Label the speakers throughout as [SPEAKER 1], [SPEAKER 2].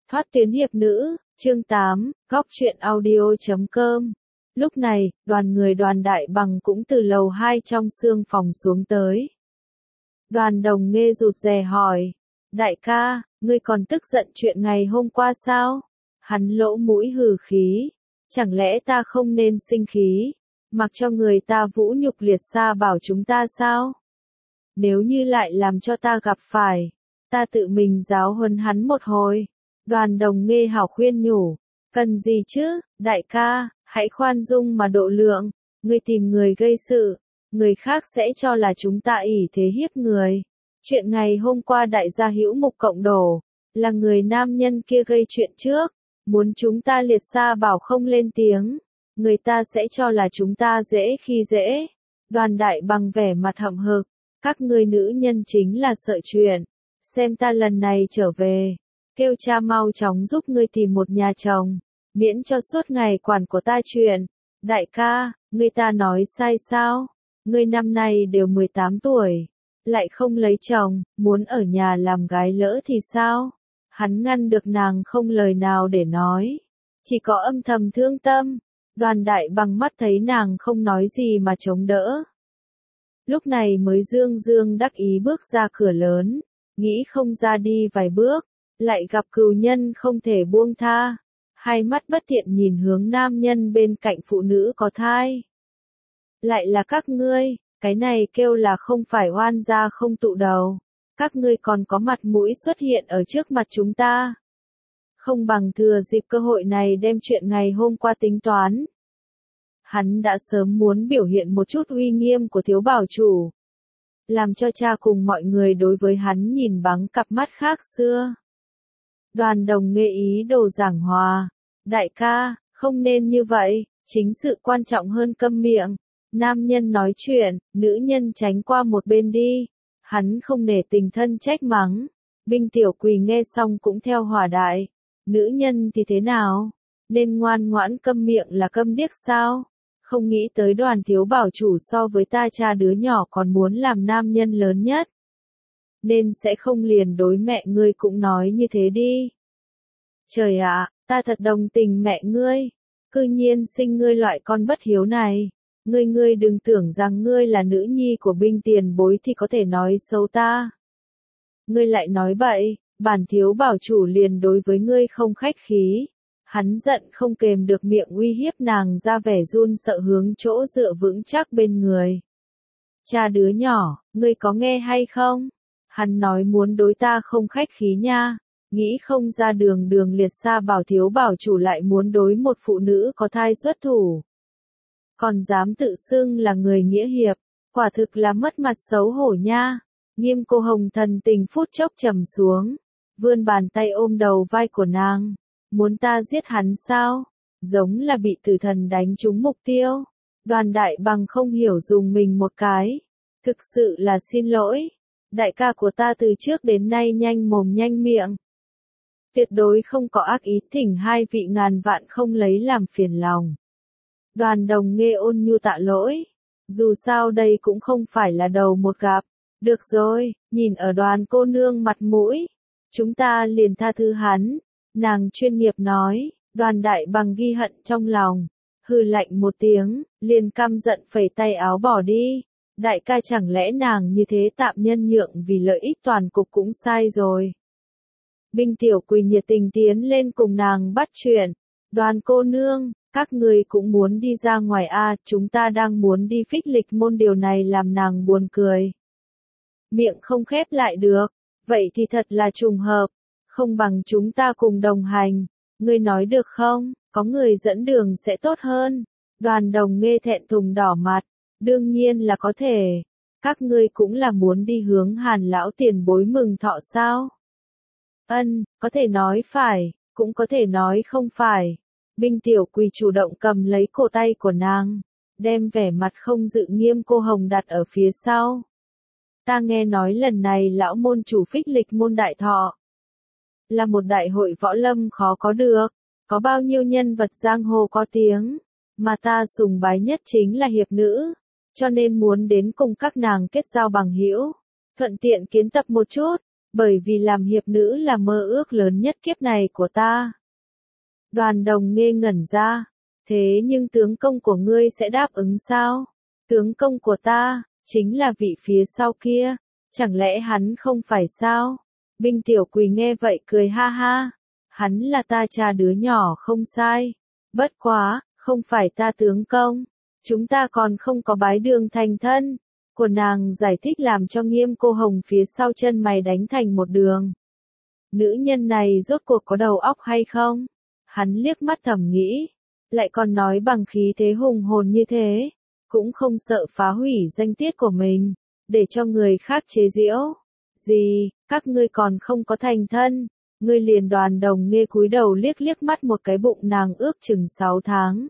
[SPEAKER 1] Thoát tuyến hiệp nữ, chương 8, góc truyện audio.com. Lúc này, đoàn người Đoàn Đại Bằng cũng từ lầu 2 trong sương phòng xuống tới. Đoàn Đồng Nghê rụt rè hỏi, đại ca, ngươi còn tức giận chuyện ngày hôm qua sao? Hắn lỗ mũi hừ khí, chẳng lẽ ta không nên sinh khí, mặc cho người ta vũ nhục liệt xa bảo chúng ta sao? Nếu như lại làm cho ta gặp phải, ta tự mình giáo huấn hắn một hồi. Đoàn Đồng Nghê hảo khuyên nhủ, cần gì chứ, đại ca, hãy khoan dung mà độ lượng, ngươi tìm người gây sự, người khác sẽ cho là chúng ta ỷ thế hiếp người. Chuyện ngày hôm qua đại gia Hữu Mục cộng đổ, là người nam nhân kia gây chuyện trước, muốn chúng ta liệt xa bảo không lên tiếng, người ta sẽ cho là chúng ta dễ khi dễ. Đoàn Đại Bằng vẻ mặt hậm hực, các ngươi nữ nhân chính là sợ chuyện, xem ta lần này trở về, kêu cha mau chóng giúp ngươi tìm một nhà chồng, miễn cho suốt ngày quản của ta chuyện. Đại ca, ngươi ta nói sai sao? Ngươi năm nay đều 18 tuổi, lại không lấy chồng, muốn ở nhà làm gái lỡ thì sao? Hắn ngăn được nàng không lời nào để nói, chỉ có âm thầm thương tâm. Đoàn Đại Bằng mắt thấy nàng không nói gì mà chống đỡ. Lúc này mới dương dương đắc ý bước ra cửa lớn, nghĩ không ra đi vài bước, lại gặp cừu nhân không thể buông tha. Hai mắt bất thiện nhìn hướng nam nhân bên cạnh phụ nữ có thai. Lại là các ngươi, cái này kêu là không phải oan gia không tụ đầu. Các ngươi còn có mặt mũi xuất hiện ở trước mặt chúng ta. Không bằng thừa dịp cơ hội này đem chuyện ngày hôm qua tính toán. Hắn đã sớm muốn biểu hiện một chút uy nghiêm của thiếu bảo chủ, làm cho cha cùng mọi người đối với hắn nhìn bằng cặp mắt khác xưa. Đoàn Đồng Nghê ý đồ giảng hòa, đại ca, không nên như vậy, chính sự quan trọng hơn câm miệng. Nam nhân nói chuyện, nữ nhân tránh qua một bên đi. Hắn không nể tình thân trách mắng. Binh Tiểu Quỳ nghe xong cũng theo hòa đại. Nữ nhân thì thế nào? Nên ngoan ngoãn câm miệng là câm điếc sao? Không nghĩ tới Đoàn thiếu bảo chủ so với ta cha đứa nhỏ còn muốn làm nam nhân lớn nhất. Nên sẽ không liền đối mẹ ngươi cũng nói như thế đi. Trời ạ, ta thật đồng tình mẹ ngươi. Cư nhiên sinh ngươi loại con bất hiếu này. Ngươi đừng tưởng rằng ngươi là nữ nhi của Binh tiền bối thì có thể nói xấu ta. Ngươi lại nói bậy, bản thiếu bảo chủ liền đối với ngươi không khách khí. Hắn giận không kềm được miệng uy hiếp nàng ra vẻ run sợ hướng chỗ dựa vững chắc bên người. Cha đứa nhỏ, ngươi có nghe hay không? Hắn nói muốn đối ta không khách khí nha. Nghĩ không ra đường liệt xa bảo thiếu bảo chủ lại muốn đối một phụ nữ có thai xuất thủ. Còn dám tự xưng là người nghĩa hiệp, quả thực là mất mặt xấu hổ nha. Nghiêm Cô Hồng thần tình phút chốc trầm xuống, vươn bàn tay ôm đầu vai của nàng. Muốn ta giết hắn sao? Giống là bị tử thần đánh trúng mục tiêu. Đoàn Đại Bằng không hiểu dùng mình một cái. Thực sự là xin lỗi. Đại ca của ta từ trước đến nay nhanh mồm nhanh miệng. Tuyệt đối không có ác ý, thỉnh hai vị ngàn vạn không lấy làm phiền lòng. Đoàn Đồng Nghê ôn nhu tạ lỗi. Dù sao đây cũng không phải là đầu một gặp. Được rồi, nhìn ở Đoàn cô nương mặt mũi, chúng ta liền tha thứ hắn. Nàng chuyên nghiệp nói. Đoàn Đại Bằng ghi hận trong lòng, hừ lạnh một tiếng, liền căm giận phẩy tay áo bỏ đi. Đại ca chẳng lẽ nàng như thế tạm nhân nhượng vì lợi ích toàn cục cũng sai rồi. Binh Tiểu Quỳ nhiệt tình tiến lên cùng nàng bắt chuyện. Đoàn cô nương, các người cũng muốn đi ra ngoài à, chúng ta đang muốn đi phích lịch môn, điều này làm nàng buồn cười. Miệng không khép lại được, vậy thì thật là trùng hợp, không bằng chúng ta cùng đồng hành, ngươi nói được không, có người dẫn đường sẽ tốt hơn. Đoàn Đồng Nghê thẹn thùng đỏ mặt, đương nhiên là có thể, các ngươi cũng là muốn đi hướng Hàn lão tiền bối mừng thọ sao? Có thể nói phải, cũng có thể nói không phải. Binh Tiểu Quỳ chủ động cầm lấy cổ tay của nàng, đem vẻ mặt không dự Nghiêm Cô Hồng đặt ở phía sau. Ta nghe nói lần này lão môn chủ phích lịch môn đại thọ, là một đại hội võ lâm khó có được, có bao nhiêu nhân vật giang hồ có tiếng, mà ta sùng bái nhất chính là hiệp nữ, cho nên muốn đến cùng các nàng kết giao bằng hữu, thuận tiện kiến tập một chút. bởi vì làm hiệp nữ là mơ ước lớn nhất kiếp này của ta. Đoàn Đồng Nghê ngẩn ra, thế nhưng tướng công của ngươi sẽ đáp ứng sao? Tướng công của ta, chính là vị phía sau kia, chẳng lẽ hắn không phải sao? Binh Tiểu Quỳ nghe vậy cười ha ha, hắn là ta cha đứa nhỏ không sai, bất quá, không phải ta tướng công, chúng ta còn không có bái đường thành thân. Của nàng giải thích làm cho Nghiêm Cô Hồng phía sau chân mày đánh thành một đường. Nữ nhân này rốt cuộc có đầu óc hay không? Hắn liếc mắt thầm nghĩ, lại còn nói bằng khí thế hùng hồn như thế, cũng không sợ phá hủy danh tiết của mình, để cho người khác chế giễu. Gì, các ngươi còn không có thành thân, ngươi liền. Đoàn Đồng Nghê cúi đầu liếc liếc mắt một cái bụng nàng ước chừng 6 tháng.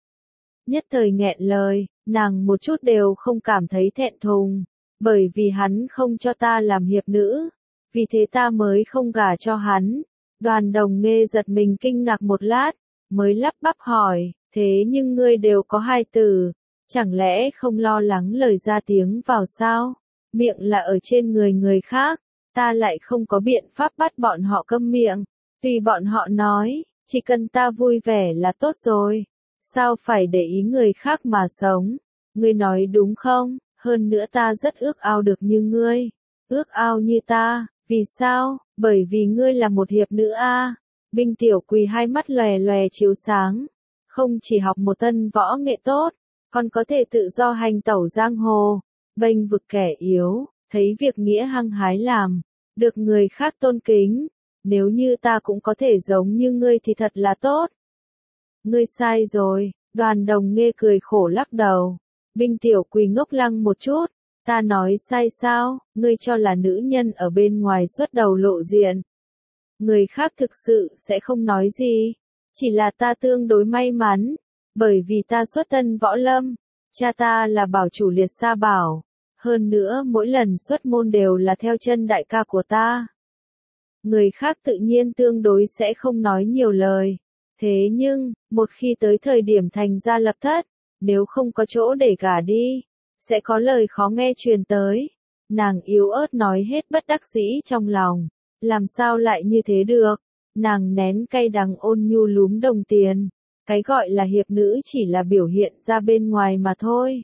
[SPEAKER 1] Nhất thời nghẹn lời, nàng một chút đều không cảm thấy thẹn thùng, bởi vì hắn không cho ta làm hiệp nữ, vì thế ta mới không gả cho hắn. Đoàn Đồng Nghê giật mình kinh ngạc một lát, mới lắp bắp hỏi, thế nhưng ngươi đều có 2 tử, chẳng lẽ không lo lắng lời ra tiếng vào sao? Miệng là ở trên người người khác, ta lại không có biện pháp bắt bọn họ câm miệng, tùy bọn họ nói, chỉ cần ta vui vẻ là tốt rồi. Sao phải để ý người khác mà sống? Ngươi nói đúng không? Hơn nữa ta rất ước ao được như ngươi. Ước ao như ta, vì sao? Bởi vì ngươi là một hiệp nữ a. Binh Tiểu Quỳ hai mắt lòe lòe chiếu sáng. Không chỉ học một tân võ nghệ tốt, còn có thể tự do hành tẩu giang hồ, bênh vực kẻ yếu, thấy việc nghĩa hăng hái làm, được người khác tôn kính. Nếu như ta cũng có thể giống như ngươi thì thật là tốt. Ngươi sai rồi, Đoàn Đồng Nghê cười khổ lắc đầu. Binh Tiểu Quỳ ngốc lăng một chút, ta nói sai sao? Ngươi cho là nữ nhân ở bên ngoài xuất đầu lộ diện, người khác thực sự sẽ không nói gì, chỉ là ta tương đối may mắn, bởi vì ta xuất thân võ lâm, cha ta là bảo chủ Liệt Sa Bảo, hơn nữa mỗi lần xuất môn đều là theo chân đại ca của ta. Người khác tự nhiên tương đối sẽ không nói nhiều lời. Thế nhưng, một khi tới thời điểm thành gia lập thất, nếu không có chỗ để gả đi, sẽ có lời khó nghe truyền tới. Nàng yếu ớt nói hết bất đắc dĩ trong lòng. Làm sao lại như thế được? Nàng nén cay đắng ôn nhu lúm đồng tiền. Cái gọi là hiệp nữ chỉ là biểu hiện ra bên ngoài mà thôi.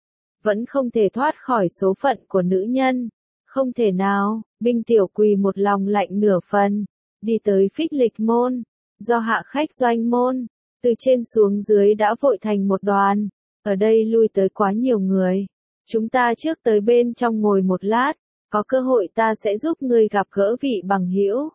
[SPEAKER 1] Vẫn không thể thoát khỏi số phận của nữ nhân. Không thể nào, Binh Tiểu Quỳ một lòng lạnh nửa phần. Đi tới Phích Lịch môn. Do hạ khách doanh môn, từ trên xuống dưới đã vội thành một đoàn, ở đây lui tới quá nhiều người. Chúng ta trước tới bên trong ngồi một lát, có cơ hội ta sẽ giúp ngươi gặp gỡ vị bằng hữu.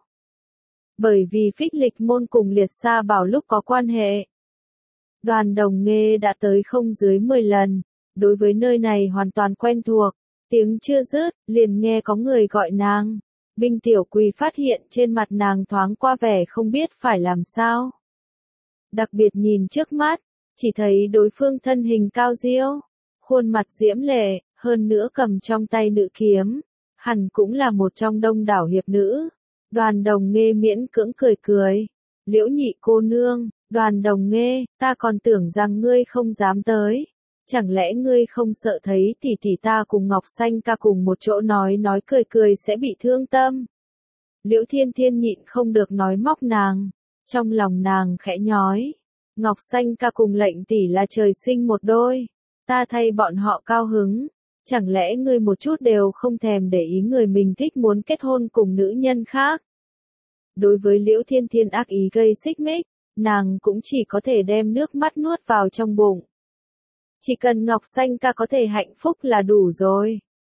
[SPEAKER 1] Bởi vì Phích Lịch môn cùng Liệt Sa Bảo lúc có quan hệ. Đoàn Đồng Nghê đã tới không dưới 10 lần, đối với nơi này hoàn toàn quen thuộc, tiếng chưa dứt, liền nghe có người gọi nàng. Binh Tiểu Quỳ phát hiện trên mặt nàng thoáng qua vẻ không biết phải làm sao. Đặc biệt nhìn trước mắt, chỉ thấy đối phương thân hình cao diêu, khuôn mặt diễm lệ, hơn nữa cầm trong tay nữ kiếm, hẳn cũng là một trong đông đảo hiệp nữ. Đoàn Đồng Nghê miễn cưỡng cười cười. Liễu Nhị cô nương, Đoàn Đồng Nghê, ta còn tưởng rằng ngươi không dám tới. Chẳng lẽ ngươi không sợ thấy tỷ tỷ ta cùng Ngọc Xanh ca cùng một chỗ nói cười cười sẽ bị thương tâm? Liễu Thiên Thiên nhịn không được nói móc nàng. Trong lòng nàng khẽ nhói. Ngọc Xanh ca cùng Lệnh tỷ là trời sinh một đôi. Ta thay bọn họ cao hứng. Chẳng lẽ ngươi một chút đều không thèm để ý người mình thích muốn kết hôn cùng nữ nhân khác? Đối với Liễu Thiên Thiên ác ý gây xích mích, nàng cũng chỉ có thể đem nước mắt nuốt vào trong bụng. Chỉ cần Ngọc Xanh ca có thể hạnh phúc là đủ rồi.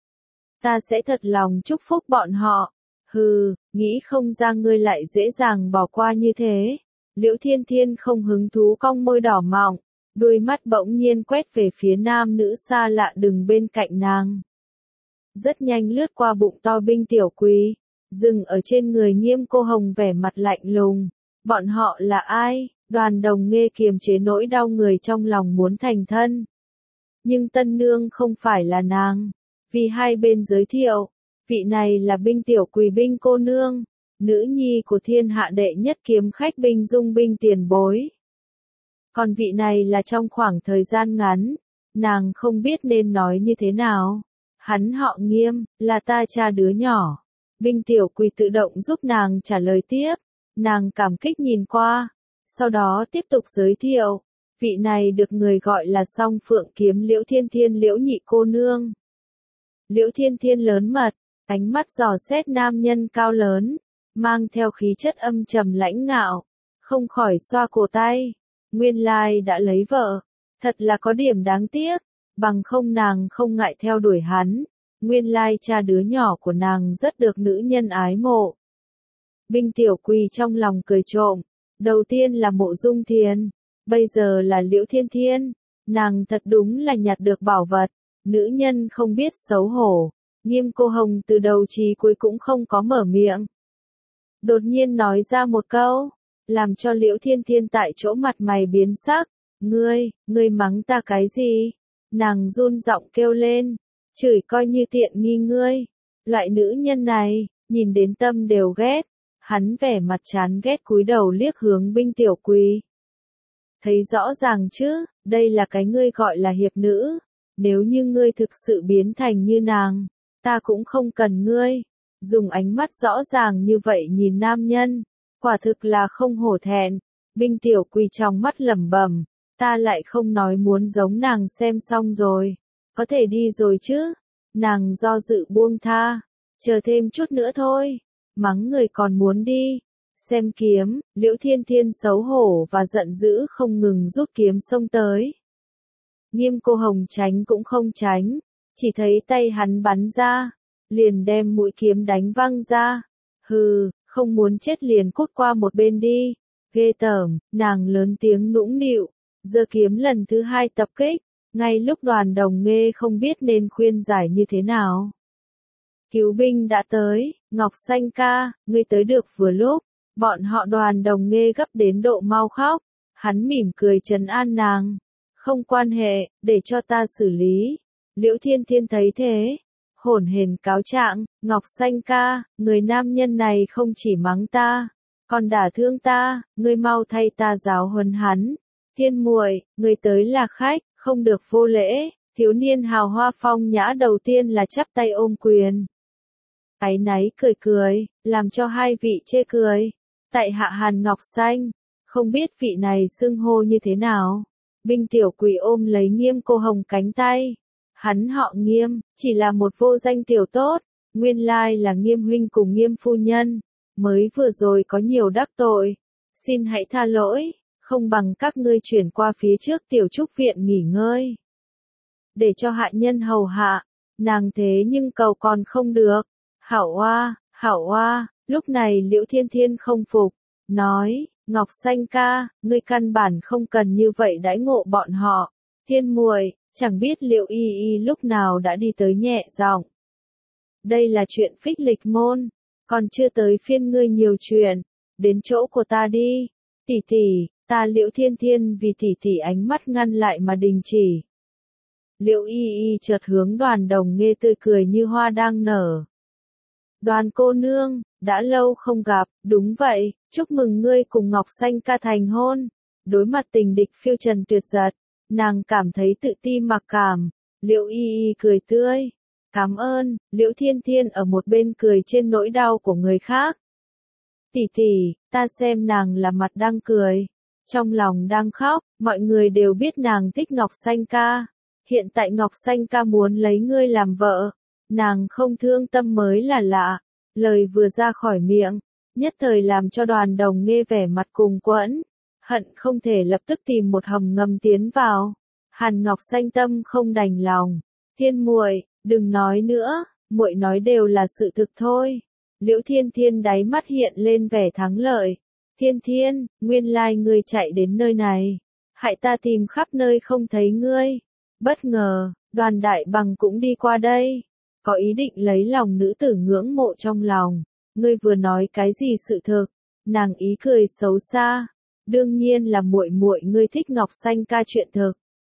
[SPEAKER 1] Ta sẽ thật lòng chúc phúc bọn họ. Hừ, nghĩ không ra ngươi lại dễ dàng bỏ qua như thế. Liễu Thiên Thiên không hứng thú cong môi đỏ mọng, đôi mắt bỗng nhiên quét về phía nam nữ xa lạ đứng bên cạnh nàng. Rất nhanh lướt qua bụng to Binh Tiểu Quỳ, dừng ở trên người Nghiêm Cô Hồng vẻ mặt lạnh lùng. Bọn họ là ai? Đoàn Đồng Nghê kiềm chế nỗi đau người trong lòng muốn thành thân. Nhưng tân nương không phải là nàng. Vì hai bên giới thiệu, vị này là Binh Tiểu Quỳ Binh cô nương, nữ nhi của thiên hạ đệ nhất kiếm khách Binh Dung Binh tiền bối. Còn vị này là trong khoảng thời gian ngắn, nàng không biết nên nói như thế nào. Hắn họ Nghiêm, là ta cha đứa nhỏ. Binh Tiểu Quỳ tự động giúp nàng trả lời tiếp, nàng cảm kích nhìn qua, sau đó tiếp tục giới thiệu, vị này được người gọi là Song Phượng Kiếm Liễu Thiên Thiên Liễu nhị cô nương. Liễu Thiên Thiên lớn mật, ánh mắt dò xét nam nhân cao lớn, mang theo khí chất âm trầm lãnh ngạo, không khỏi xoa cổ tay, nguyên lai đã lấy vợ, thật là có điểm đáng tiếc, bằng không nàng không ngại theo đuổi hắn, nguyên lai cha đứa nhỏ của nàng rất được nữ nhân ái mộ. Binh Tiểu Quỳ trong lòng cười trộm, đầu tiên là Mộ Dung Thiền, bây giờ là Liễu Thiên Thiên, nàng thật đúng là nhặt được bảo vật, nữ nhân không biết xấu hổ, Nghiêm Cô Hồng từ đầu chí cuối cũng không có mở miệng. Đột nhiên nói ra một câu, làm cho Liễu Thiên Thiên tại chỗ mặt mày biến sắc, ngươi mắng ta cái gì? Nàng run giọng kêu lên, chửi coi như tiện nghi ngươi, loại nữ nhân này, nhìn đến tâm đều ghét, hắn vẻ mặt chán ghét cúi đầu liếc hướng Binh Tiểu Quỳ. Thấy rõ ràng chứ, đây là cái ngươi gọi là hiệp nữ, nếu như ngươi thực sự biến thành như nàng, ta cũng không cần ngươi. Dùng ánh mắt rõ ràng như vậy nhìn nam nhân, quả thực là không hổ thẹn. Binh Tiểu Quỳ trong mắt lẩm bẩm, ta lại không nói muốn giống nàng xem xong rồi, có thể đi rồi chứ. Nàng do dự buông tha, chờ thêm chút nữa thôi, mắng người còn muốn đi. Xem kiếm, Liễu Thiên Thiên xấu hổ và giận dữ không ngừng rút kiếm xông tới. Nghiêm Cô Hồng tránh cũng không tránh, chỉ thấy tay hắn bắn ra, liền đem mũi kiếm đánh văng ra. Hừ, không muốn chết liền cút qua một bên đi. Ghê tởm, nàng lớn tiếng nũng nịu, giơ kiếm lần thứ hai tập kích, ngay lúc Đoàn Đồng Nghê không biết nên khuyên giải như thế nào. Cứu binh đã tới, Ngọc Xanh ca, ngươi tới được vừa lúc, bọn họ Đoàn Đồng Nghê gấp đến độ mau khóc, hắn mỉm cười trấn an nàng, không quan hệ, để cho ta xử lý. Liễu Thiên Thiên thấy thế, hổn hển cáo trạng, Ngọc Xanh ca, người nam nhân này không chỉ mắng ta, còn đả thương ta, ngươi mau thay ta giáo huấn hắn. Thiên muội, người tới là khách, không được vô lễ. Thiếu niên hào hoa phong nhã đầu tiên là chắp tay ôm quyền. Áy náy cười cười, làm cho hai vị chê cười. Tại hạ Hàn Ngọc Xanh, không biết vị này xưng hô như thế nào. Binh Tiểu Quỳ ôm lấy Nghiêm Cô Hồng cánh tay. Hắn họ Nghiêm, chỉ là một vô danh tiểu tốt, nguyên lai là Nghiêm huynh cùng Nghiêm phu nhân, mới vừa rồi có nhiều đắc tội, xin hãy tha lỗi, không bằng các ngươi chuyển qua phía trước tiểu trúc viện nghỉ ngơi. Để cho hạ nhân hầu hạ, nàng thế nhưng cầu còn không được. Hảo oa, lúc này Liễu Thiên Thiên không phục, nói, Ngọc Xanh ca, ngươi căn bản không cần như vậy đãi ngộ bọn họ. Thiên muội, chẳng biết Liễu Y Y lúc nào đã đi tới nhẹ giọng. Đây là chuyện phích lịch môn, còn chưa tới phiên ngươi nhiều chuyện, đến chỗ của ta đi. Tỷ tỷ, ta Liễu Thiên Thiên vì tỷ tỷ ánh mắt ngăn lại mà đình chỉ. Liễu Y Y chợt hướng Đoàn Đồng Nghê tươi cười như hoa đang nở. Đoàn cô nương, đã lâu không gặp, đúng vậy, chúc mừng ngươi cùng Ngọc Xanh ca thành hôn. Đối mặt tình địch phiêu trần tuyệt giật, nàng cảm thấy tự ti mặc cảm. Liễu Y Y cười tươi, cảm ơn. Liễu Thiên Thiên ở một bên cười trên nỗi đau của người khác. Tỷ tỷ, ta xem nàng là mặt đang cười, trong lòng đang khóc, mọi người đều biết nàng thích Ngọc Xanh ca. Hiện tại Ngọc Xanh ca muốn lấy ngươi làm vợ, nàng không thương tâm mới là lạ. Lời vừa ra khỏi miệng, nhất thời làm cho Đoàn Đồng Nghê vẻ mặt cùng quẫn, hận không thể lập tức tìm một hầm ngầm tiến vào. Hàn Ngọc Xanh tâm không đành lòng, Thiên muội, đừng nói nữa, muội nói đều là sự thực thôi. Liễu Thiên Thiên đáy mắt hiện lên vẻ thắng lợi. Thiên Thiên, nguyên lai ngươi chạy đến nơi này, hại ta tìm khắp nơi không thấy ngươi. Bất ngờ, Đoàn Đại Bằng cũng đi qua đây, có ý định lấy lòng nữ tử ngưỡng mộ trong lòng. Ngươi vừa nói cái gì sự thực? Nàng ý cười xấu xa. Đương nhiên là muội muội ngươi thích Ngọc Xanh ca chuyện thực.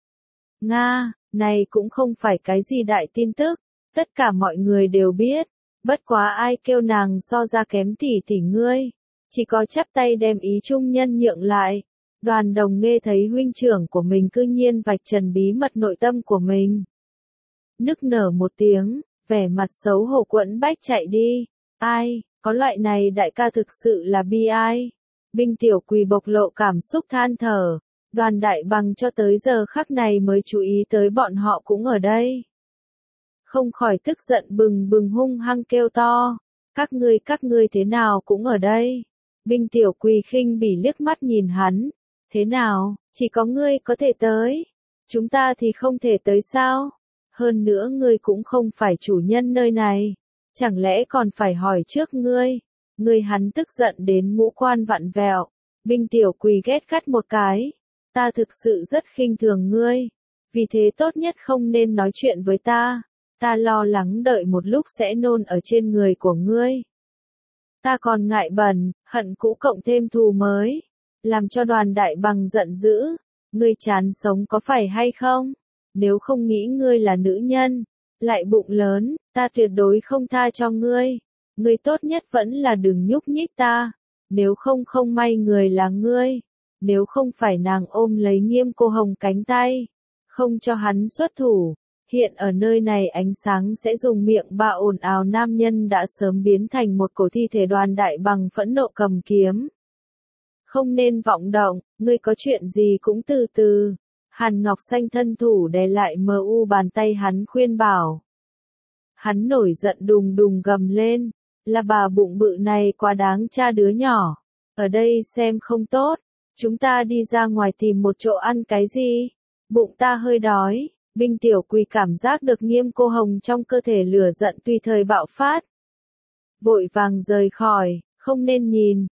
[SPEAKER 1] Nga, này cũng không phải cái gì đại tin tức, tất cả mọi người đều biết, bất quá ai kêu nàng so ra kém tỷ tỷ ngươi, chỉ có chắp tay đem ý trung nhân nhượng lại. Đoàn Đồng Nghê thấy huynh trưởng của mình cư nhiên vạch trần bí mật nội tâm của mình. Nức nở một tiếng, vẻ mặt xấu hổ quẫn bách chạy đi. Ai, có loại này đại ca thực sự là bi ai. Binh Tiểu Quỳ bộc lộ cảm xúc than thở. Đoàn Đại Bằng cho tới giờ khắc này mới chú ý tới bọn họ cũng ở đây. Không khỏi tức giận bừng bừng hung hăng kêu to. Các ngươi thế nào cũng ở đây. Binh Tiểu Quỳ khinh bỉ liếc mắt nhìn hắn. Thế nào, chỉ có ngươi có thể tới. Chúng ta thì không thể tới sao? Hơn nữa ngươi cũng không phải chủ nhân nơi này. Chẳng lẽ còn phải hỏi trước ngươi? Ngươi hắn tức giận đến ngũ quan vặn vẹo. Binh Tiểu Quỳ ghét gắt một cái. Ta thực sự rất khinh thường ngươi. Vì thế tốt nhất không nên nói chuyện với ta. Ta lo lắng đợi một lúc sẽ nôn ở trên người của ngươi. Ta còn ngại bẩn, hận cũ cộng thêm thù mới. Làm cho Đoàn Đại Bằng giận dữ. Ngươi chán sống có phải hay không? Nếu không nghĩ ngươi là nữ nhân, lại bụng lớn, ta tuyệt đối không tha cho ngươi. Ngươi tốt nhất vẫn là đừng nhúc nhích ta. Nếu không không may người là ngươi. Nếu không phải nàng ôm lấy Nghiêm Cô Hồng cánh tay, không cho hắn xuất thủ. Hiện ở nơi này ánh sáng sẽ dùng miệng bạ ồn ào nam nhân đã sớm biến thành một cổ thi thể. Đoàn Đại Bằng phẫn nộ cầm kiếm. Không nên vọng động, ngươi có chuyện gì cũng từ từ. Hàn Ngọc Xanh thân thủ đè lại bàn tay hắn khuyên bảo. Hắn nổi giận đùng đùng gầm lên, là bà bụng bự này quá đáng cha đứa nhỏ. Ở đây xem không tốt, chúng ta đi ra ngoài tìm một chỗ ăn cái gì. Bụng ta hơi đói. Binh Tiểu Quỳ cảm giác được Nghiêm Cô Hồng trong cơ thể lửa giận tùy thời bạo phát. Vội vàng rời khỏi, không nên nhìn,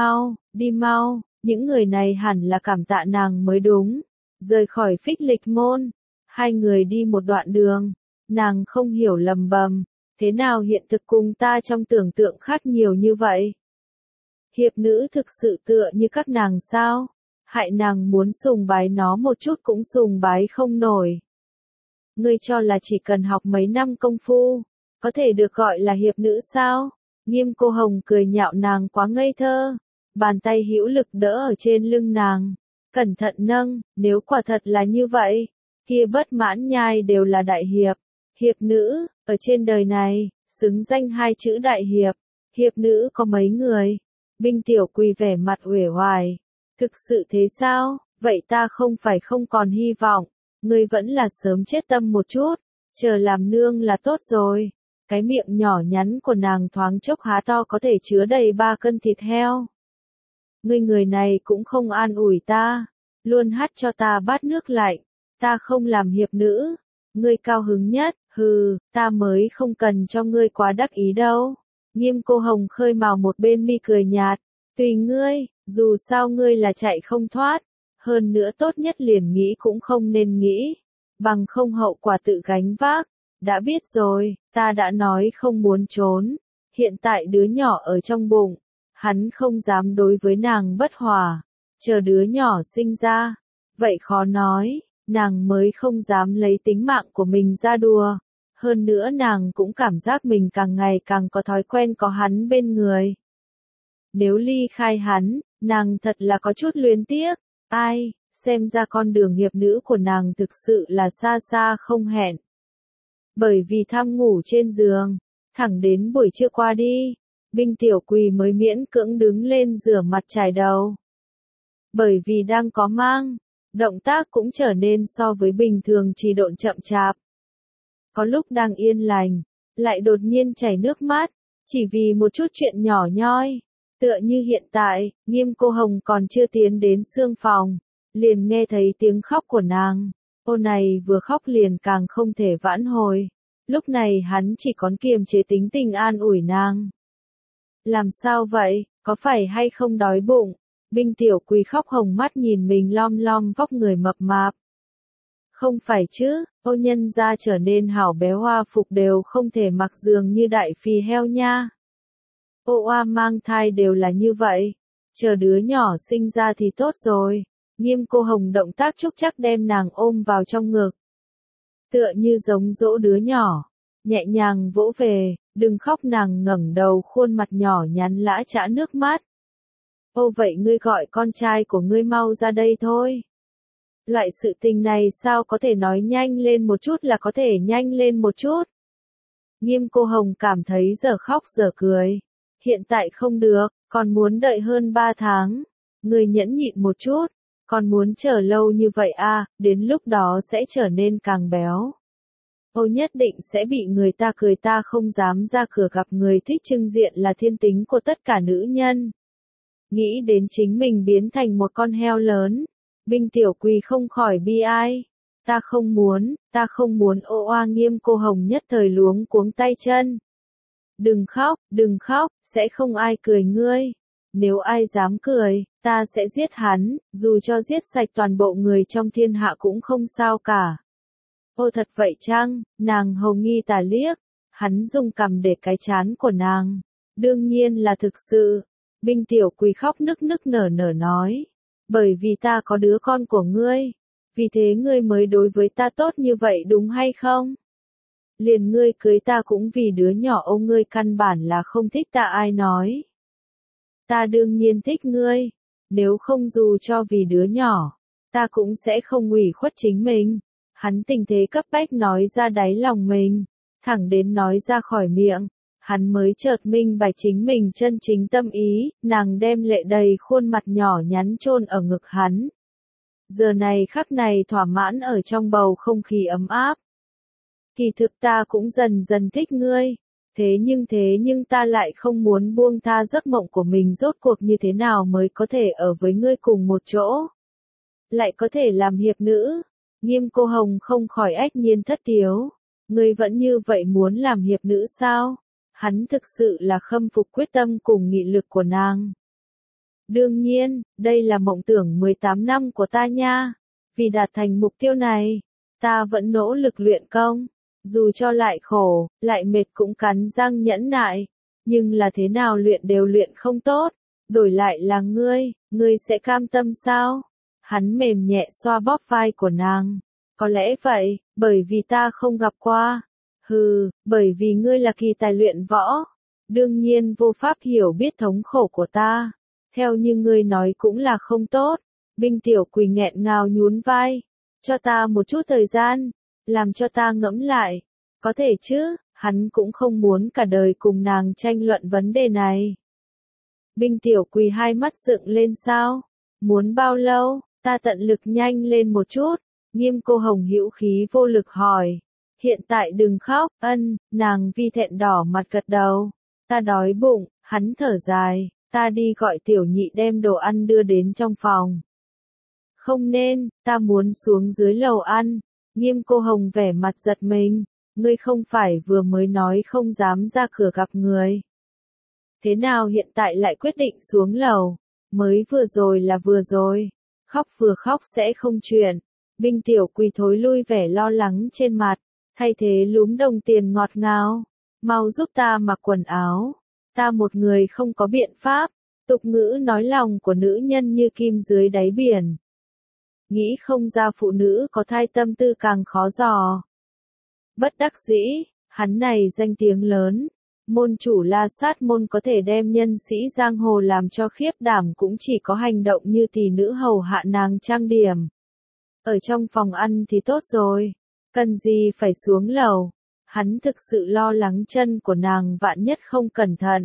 [SPEAKER 1] đi mau, những người này hẳn là cảm tạ nàng mới đúng. Rời khỏi Phích Lịch môn, hai người đi một đoạn đường, nàng không hiểu lầm bầm, thế nào hiện thực cùng ta trong tưởng tượng khác nhiều như vậy? Hiệp nữ thực sự tựa như các nàng sao? Hại nàng muốn sùng bái nó một chút cũng sùng bái không nổi. Ngươi cho là chỉ cần học mấy năm công phu, có thể được gọi là hiệp nữ sao? Nghiêm Cô Hồng cười nhạo nàng quá ngây thơ, bàn tay hữu lực đỡ ở trên lưng nàng, cẩn thận nâng, nếu quả thật là như vậy, kia Bất Mãn Nhai đều là đại hiệp, hiệp nữ, ở trên đời này, xứng danh hai chữ đại hiệp nữ có mấy người? Binh Tiểu Quỳ vẻ mặt uể oải, thực sự thế sao? Vậy ta không phải không còn hy vọng. Ngươi vẫn là sớm chết tâm một chút, chờ làm nương là tốt rồi. Cái miệng nhỏ nhắn của nàng thoáng chốc há to có thể chứa đầy 3 cân thịt heo. Ngươi người này cũng không an ủi ta, luôn hắt cho ta bát nước lạnh, ta không làm hiệp nữ. Ngươi cao hứng nhất, hừ, ta mới không cần cho ngươi quá đắc ý đâu. Nghiêm Cô Hồng khơi mào một bên mi cười nhạt, tùy ngươi, dù sao ngươi là chạy không thoát. Hơn nữa tốt nhất liền nghĩ cũng không nên nghĩ, bằng không hậu quả tự gánh vác. Đã biết rồi, ta đã nói không muốn trốn. Hiện tại đứa nhỏ ở trong bụng, hắn không dám đối với nàng bất hòa. Chờ đứa nhỏ sinh ra, vậy khó nói, nàng mới không dám lấy tính mạng của mình ra đùa. Hơn nữa nàng cũng cảm giác mình càng ngày càng có thói quen có hắn bên người. Nếu ly khai hắn, nàng thật là có chút luyến tiếc. Ai, xem ra con đường hiệp nữ của nàng thực sự là xa xa không hẹn. Bởi vì tham ngủ trên giường, thẳng đến buổi trưa qua đi, Binh Tiểu Quỳ mới miễn cưỡng đứng lên rửa mặt chải đầu. Bởi vì đang có mang, động tác cũng trở nên so với bình thường trì độn chậm chạp. Có lúc đang yên lành, lại đột nhiên chảy nước mắt, chỉ vì một chút chuyện nhỏ nhoi. Tựa như hiện tại, Nghiêm Cô Hồng còn chưa tiến đến xương phòng, liền nghe thấy tiếng khóc của nàng. Ô này vừa khóc liền càng không thể vãn hồi. Lúc này hắn chỉ còn kiềm chế tính tình an ủi nàng. Làm sao vậy, có phải hay không đói bụng? Binh Tiểu Quỳ khóc hồng mắt nhìn mình lom lom vóc người mập mạp. Không phải chứ, ô nhân gia trở nên hảo béo hoa phục đều không thể mặc giường như đại phi heo nha. Ô oa mang thai đều là như vậy, chờ đứa nhỏ sinh ra thì tốt rồi. Nghiêm Cô Hồng động tác trúc chắc đem nàng ôm vào trong ngực. Tựa như giống dỗ đứa nhỏ, nhẹ nhàng vỗ về, đừng khóc. Nàng ngẩng đầu khuôn mặt nhỏ nhắn lã chã nước mắt. Ô vậy ngươi gọi con trai của ngươi mau ra đây thôi. Loại sự tình này sao có thể nói nhanh lên một chút là có thể nhanh lên một chút. Nghiêm Cô Hồng cảm thấy giờ khóc giờ cười. Hiện tại không được, còn muốn đợi hơn 3 tháng. Người nhẫn nhịn một chút, còn muốn chờ lâu như vậy à, đến lúc đó sẽ trở nên càng béo. Ô nhất định sẽ bị người ta cười, ta không dám ra cửa gặp người thích trưng diện là thiên tính của tất cả nữ nhân. Nghĩ đến chính mình biến thành một con heo lớn, Binh Tiểu Quỳ không khỏi bi ai. Ta không muốn ô oa. Nghiêm Cô Hồng nhất thời luống cuống tay chân. Đừng khóc, sẽ không ai cười ngươi. Nếu ai dám cười, ta sẽ giết hắn, dù cho giết sạch toàn bộ người trong thiên hạ cũng không sao cả. Ô thật vậy chăng? Nàng hầu nghi tà liếc, hắn dùng cằm để cái trán của nàng. Đương nhiên là thực sự. Binh Tiểu Quỳ khóc nức nức nở nở nói. Bởi vì ta có đứa con của ngươi. Vì thế ngươi mới đối với ta tốt như vậy đúng hay không? Liền ngươi cưới ta cũng vì đứa nhỏ. Ô ngươi căn bản là không thích ta. Ai nói? Ta đương nhiên thích ngươi. Nếu không dù cho vì đứa nhỏ, ta cũng sẽ không ủy khuất chính mình. Hắn tình thế cấp bách nói ra đáy lòng mình, thẳng đến nói ra khỏi miệng, hắn mới chợt minh bạch chính mình chân chính tâm ý. Nàng đem lệ đầy khuôn mặt nhỏ nhắn chôn ở ngực hắn. Giờ này khắc này thỏa mãn ở trong bầu không khí ấm áp. Kỳ thực ta cũng dần dần thích ngươi, thế nhưng ta lại không muốn buông tha giấc mộng của mình. Rốt cuộc như thế nào mới có thể ở với ngươi cùng một chỗ, lại có thể làm hiệp nữ? Nghiêm Cô Hồng không khỏi ách nhiên thất tiếu. Ngươi vẫn như vậy muốn làm hiệp nữ sao? Hắn thực sự là khâm phục quyết tâm cùng nghị lực của nàng. Đương nhiên, đây là mộng tưởng 18 năm của ta nha. Vì đạt thành mục tiêu này, ta vẫn nỗ lực luyện công. Dù cho lại khổ, lại mệt cũng cắn răng nhẫn nại. Nhưng là thế nào luyện đều luyện không tốt. Đổi lại là ngươi sẽ cam tâm sao? Hắn mềm nhẹ xoa bóp vai của nàng. Có lẽ vậy, bởi vì ta không gặp qua. Bởi vì ngươi là kỳ tài luyện võ. Đương nhiên vô pháp hiểu biết thống khổ của ta. Theo như ngươi nói cũng là không tốt. Binh Tiểu Quỳ nghẹn ngào nhún vai. Cho ta một chút thời gian, làm cho ta ngẫm lại. Có thể chứ, hắn cũng không muốn cả đời cùng nàng tranh luận vấn đề này. Binh Tiểu Quỳ hai mắt dựng lên sao? Muốn bao lâu? Ta tận lực nhanh lên một chút. Nghiêm Cô Hồng hữu khí vô lực hỏi. Hiện tại đừng khóc. Nàng vi thẹn đỏ mặt gật đầu. Ta đói bụng. Hắn thở dài. Ta đi gọi Tiểu Nhị đem đồ ăn đưa đến trong phòng. Không nên, ta muốn xuống dưới lầu ăn. Nghiêm Cô Hồng vẻ mặt giật mình. Ngươi không phải vừa mới nói không dám ra cửa gặp người. Thế nào hiện tại lại quyết định xuống lầu? Mới vừa rồi là vừa rồi. Khóc vừa khóc sẽ không chuyện. Binh Tiểu Quỳ thối lui vẻ lo lắng trên mặt, thay thế lúm đồng tiền ngọt ngào. Mau giúp ta mặc quần áo. Ta một người không có biện pháp. Tục ngữ nói lòng của nữ nhân như kim dưới đáy biển. Nghĩ không ra phụ nữ có thai tâm tư càng khó dò. Bất đắc dĩ, hắn này danh tiếng lớn. Môn chủ La Sát môn có thể đem nhân sĩ giang hồ làm cho khiếp đảm cũng chỉ có hành động như tỷ nữ hầu hạ nàng trang điểm. Ở trong phòng ăn thì tốt rồi. Cần gì phải xuống lầu. Hắn thực sự lo lắng chân của nàng vạn nhất không cẩn thận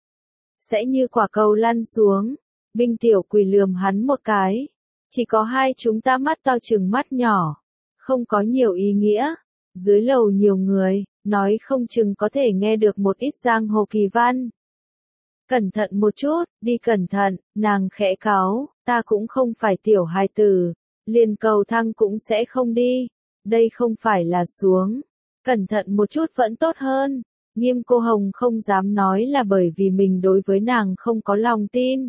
[SPEAKER 1] sẽ như quả cầu lăn xuống. Binh Tiểu Quỳ lườm hắn một cái. Chỉ có hai chúng ta mắt to chừng mắt nhỏ. Không có nhiều ý nghĩa. Dưới lầu nhiều người, nói không chừng có thể nghe được một ít giang hồ kỳ văn. Cẩn thận một chút, đi cẩn thận. Nàng khẽ cáu. Ta cũng không phải tiểu hài tử. Liền cầu thang cũng sẽ không đi. Đây không phải là xuống. Cẩn thận một chút vẫn tốt hơn. Nghiêm Cô Hồng không dám nói là bởi vì mình đối với nàng không có lòng tin.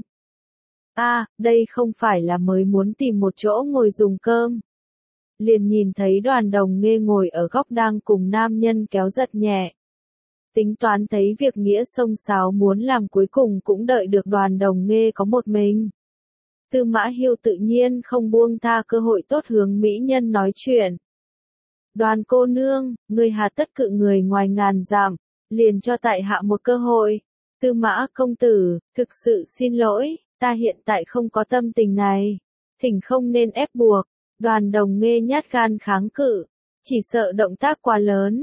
[SPEAKER 1] Đây không phải là mới muốn tìm một chỗ ngồi dùng cơm. Liền nhìn thấy Đoàn Đồng Nghê ngồi ở góc đang cùng nam nhân kéo giật nhẹ. Tính toán thấy việc nghĩa xông xáo muốn làm cuối cùng cũng đợi được Đoàn Đồng Nghê có một mình. Tư Mã Hiêu tự nhiên không buông tha cơ hội tốt hướng mỹ nhân nói chuyện. Đoàn cô nương, người hà tất cự người ngoài ngàn dặm, liền cho tại hạ một cơ hội. Tư Mã công tử, thực sự xin lỗi, ta hiện tại không có tâm tình này. Thỉnh không nên ép buộc. Đoàn Đồng Nghê nhát gan kháng cự, chỉ sợ động tác quá lớn.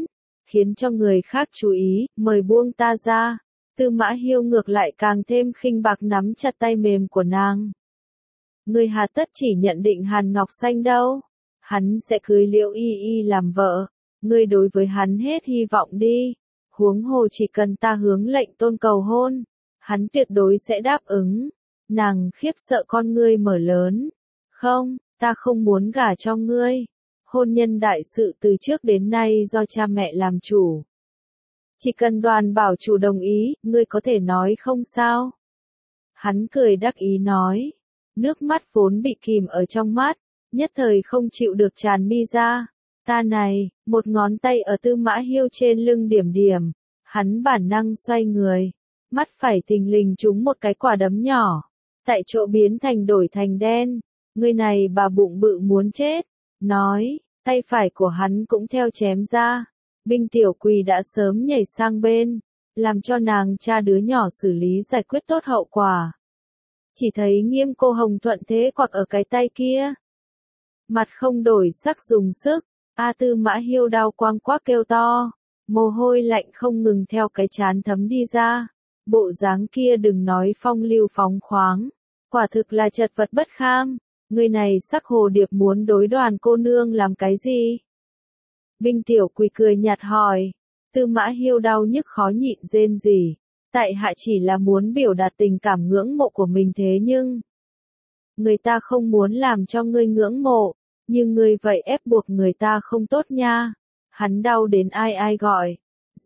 [SPEAKER 1] khiến cho người khác chú ý, mời buông ta ra. Tư Mã Hiêu ngược lại càng thêm khinh bạc nắm chặt tay mềm của nàng. Ngươi hà tất chỉ nhận định Hàn Ngọc Xanh đâu, hắn sẽ cưới Liễu Y Y làm vợ, ngươi đối với hắn hết hy vọng đi, huống hồ chỉ cần ta hướng lệnh tôn cầu hôn, hắn tuyệt đối sẽ đáp ứng. Nàng khiếp sợ con ngươi mở lớn, không, ta không muốn gả cho ngươi, hôn nhân đại sự từ trước đến nay do cha mẹ làm chủ. Chỉ cần Đoàn Bảo chủ đồng ý, ngươi có thể nói không sao. Hắn cười đắc ý nói, nước mắt vốn bị kìm ở trong mắt, nhất thời không chịu được tràn mi ra. Ta này, một ngón tay ở Tư Mã Hiêu trên lưng điểm điểm, hắn bản năng xoay người, mắt phải thình lình trúng một cái quả đấm nhỏ, tại chỗ biến thành đổi thành đen. Người này bà bụng bự muốn chết, nói, tay phải của hắn cũng theo chém ra. Binh Tiểu Quỳ đã sớm nhảy sang bên, làm cho nàng cha đứa nhỏ xử lý giải quyết tốt hậu quả. Chỉ thấy Nghiêm Cô Hồng thuận thế quặc ở cái tay kia. Mặt không đổi sắc dùng sức, Tư Mã Hiêu đau quang quác kêu to, mồ hôi lạnh không ngừng theo cái trán thấm đi ra. Bộ dáng kia đừng nói phong lưu phóng khoáng, quả thực là chật vật bất kham. Người này sắc hồ điệp muốn đối Đoàn cô nương làm cái gì? Binh Tiểu Quỳ cười nhạt hỏi. Tư Mã Hiêu đau nhức khó nhịn rên rỉ. Tại hạ chỉ là muốn biểu đạt tình cảm ngưỡng mộ của mình thế nhưng người ta không muốn làm cho ngươi ngưỡng mộ, nhưng ngươi vậy ép buộc người ta không tốt nha. Hắn đau đến ai ai gọi.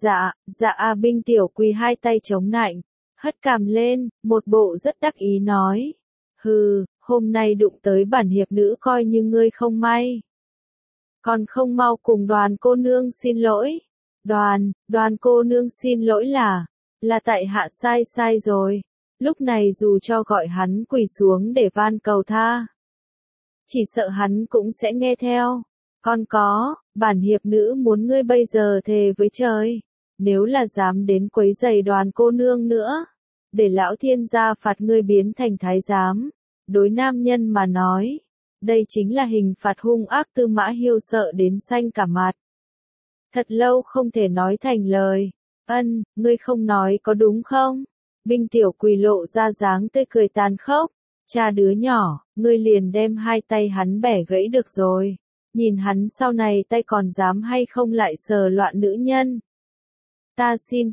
[SPEAKER 1] Dạ Binh Tiểu Quỳ hai tay chống nạnh, hất cằm lên, một bộ rất đắc ý nói. Hừ, hôm nay đụng tới bản hiệp nữ coi như ngươi không may. Còn không mau cùng Đoàn cô nương xin lỗi. Đoàn cô nương xin lỗi là tại hạ sai rồi. Lúc này dù cho gọi hắn quỳ xuống để van cầu tha, chỉ sợ hắn cũng sẽ nghe theo. Còn có, bản hiệp nữ muốn ngươi bây giờ thề với trời, nếu là dám đến quấy rầy Đoàn cô nương nữa, để lão thiên gia phạt ngươi biến thành thái giám. Đối nam nhân mà nói, đây chính là hình phạt hung ác. Tư Mã Hiêu sợ đến xanh cả mặt. Thật lâu không thể nói thành lời. Ngươi không nói có đúng không? Binh Tiểu Quỳ lộ ra dáng tươi cười tàn khốc. Cha đứa nhỏ, ngươi liền đem hai tay hắn bẻ gãy được rồi. Nhìn hắn sau này tay còn dám hay không lại sờ loạn nữ nhân. Ta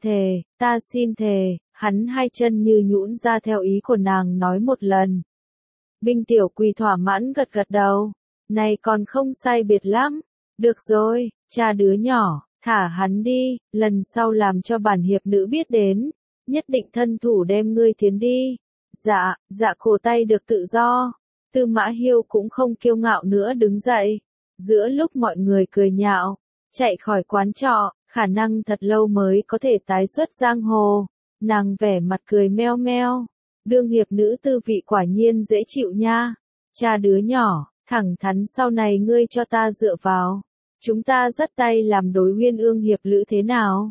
[SPEAKER 1] xin thề, hắn hai chân như nhũn ra theo ý của nàng nói một lần. Binh Tiểu Quỳ thỏa mãn gật gật đầu. Này còn không sai biệt lắm. Được rồi, cha đứa nhỏ, thả hắn đi, lần sau làm cho bản hiệp nữ biết đến, nhất định thân thủ đem ngươi tiến đi. Dạ cổ tay được tự do. Tư Mã Hiêu cũng không kiêu ngạo nữa đứng dậy. Giữa lúc mọi người cười nhạo, chạy khỏi quán trọ, khả năng thật lâu mới có thể tái xuất giang hồ. Nàng vẻ mặt cười meo meo. Đương hiệp nữ tư vị quả nhiên dễ chịu nha. Cha đứa nhỏ, thẳng thắn sau này ngươi cho ta dựa vào. Chúng ta dắt tay làm đối Uyên Ương hiệp lữ thế nào?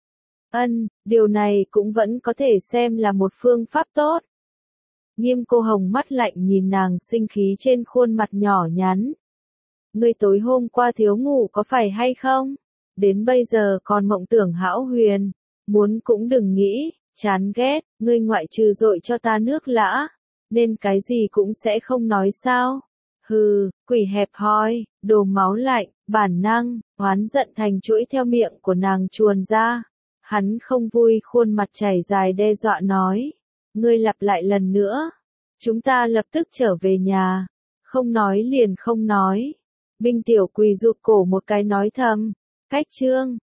[SPEAKER 1] Điều này cũng vẫn có thể xem là một phương pháp tốt. Nghiêm Cô Hồng mắt lạnh nhìn nàng sinh khí trên khuôn mặt nhỏ nhắn. Ngươi tối hôm qua thiếu ngủ có phải hay không? Đến bây giờ còn mộng tưởng hão huyền. Muốn cũng đừng nghĩ, chán ghét, ngươi ngoại trừ dội cho ta nước lã, nên cái gì cũng sẽ không nói sao? Hừ, quỷ hẹp hòi, đồ máu lạnh, bản năng, oán giận thành chuỗi theo miệng của nàng chuồn ra. Hắn không vui khuôn mặt chảy dài đe dọa nói. Ngươi lặp lại lần nữa. Chúng ta lập tức trở về nhà. Không nói liền không nói. Binh Tiểu Quỳ rụt cổ một cái nói thầm. Cách chương.